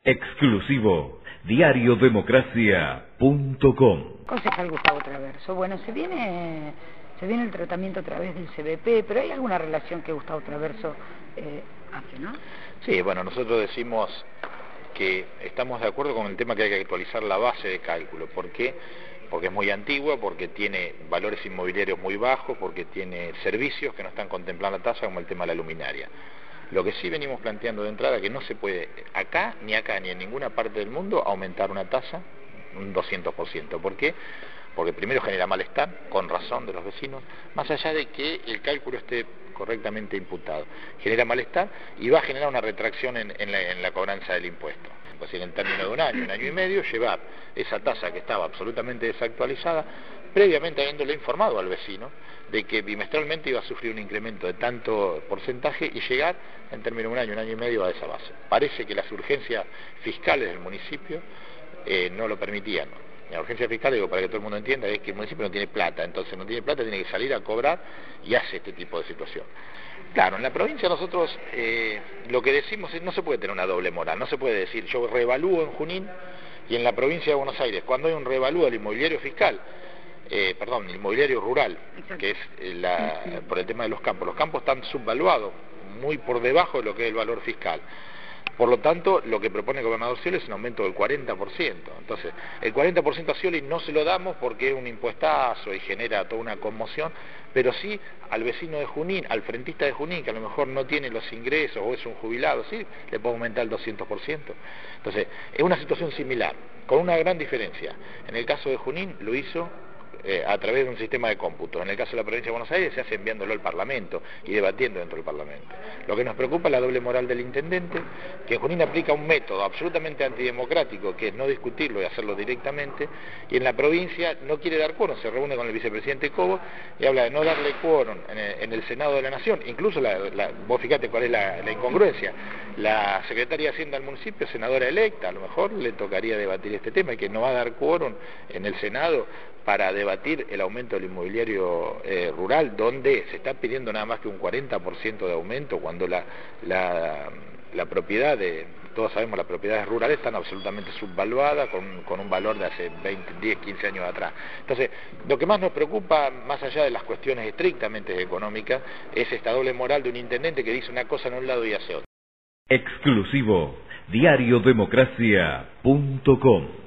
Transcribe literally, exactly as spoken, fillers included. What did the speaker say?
Exclusivo, diario democracia punto com. Concejal Gustavo Traverso, bueno, se viene se viene el tratamiento a través del C B P, pero ¿hay alguna relación que Gustavo Traverso eh, hace, no? Sí, bueno, nosotros decimos que estamos de acuerdo con el tema que hay que actualizar la base de cálculo. ¿Por qué? Porque es muy antigua, porque tiene valores inmobiliarios muy bajos, porque tiene servicios que no están contemplando la tasa, como el tema de la luminaria. Lo que sí venimos planteando de entrada es que no se puede acá, ni acá, ni en ninguna parte del mundo aumentar una tasa un doscientos por ciento. ¿Por qué? Porque primero genera malestar, con razón, de los vecinos, más allá de que el cálculo esté correctamente imputado. Genera malestar y va a generar una retracción en, en, la, en la cobranza del impuesto. Pues en términos de un año, un año y medio, llevar esa tasa que estaba absolutamente desactualizada, previamente habiéndole informado al vecino de que bimestralmente iba a sufrir un incremento de tanto porcentaje y llegar en términos de un año, un año y medio a esa base. Parece que las urgencias fiscales del municipio eh, no lo permitían. La urgencia fiscal, digo, para que todo el mundo entienda, es que el municipio no tiene plata, entonces no tiene plata, tiene que salir a cobrar y hace este tipo de situación. Claro, en la provincia nosotros eh, lo que decimos es no se puede tener una doble moral, no se puede decir yo reevalúo en Junín y en la provincia de Buenos Aires, cuando hay un reevalúo del inmobiliario fiscal, eh, perdón, el inmobiliario rural, que es la, por el tema de los campos, los campos están subvaluados, muy por debajo de lo que es el valor fiscal. Por lo tanto, lo que propone el gobernador Scioli es un aumento del cuarenta por ciento. Entonces, el cuarenta por ciento a Scioli no se lo damos porque es un impuestazo y genera toda una conmoción, pero sí al vecino de Junín, al frentista de Junín, que a lo mejor no tiene los ingresos o es un jubilado, sí, le puede aumentar el doscientos por ciento. Entonces, es una situación similar, con una gran diferencia. En el caso de Junín lo hizo Eh, a través de un sistema de cómputo. En el caso de la provincia de Buenos Aires se hace enviándolo al Parlamento y debatiendo dentro del Parlamento. Lo que nos preocupa es la doble moral del intendente, que en Junín aplica un método absolutamente antidemocrático, que es no discutirlo y hacerlo directamente, y en la provincia no quiere dar quórum, se reúne con el vicepresidente Cobo y habla de no darle quórum en, en el Senado de la Nación. Incluso, la, la, vos fíjate cuál es la, la incongruencia, la secretaria de Hacienda del municipio, senadora electa, a lo mejor le tocaría debatir este tema, y que no va a dar quórum en el Senado para debatir el aumento del inmobiliario eh, rural, donde se está pidiendo nada más que un cuarenta por ciento de aumento, cuando la, la, la propiedad de, todos sabemos, las propiedades rurales están absolutamente subvaluadas, con, con un valor de hace veinte, diez, quince años atrás. Entonces, lo que más nos preocupa, más allá de las cuestiones estrictamente económicas, es esta doble moral de un intendente que dice una cosa en un lado y hace otra. Exclusivo, diario democracia punto com.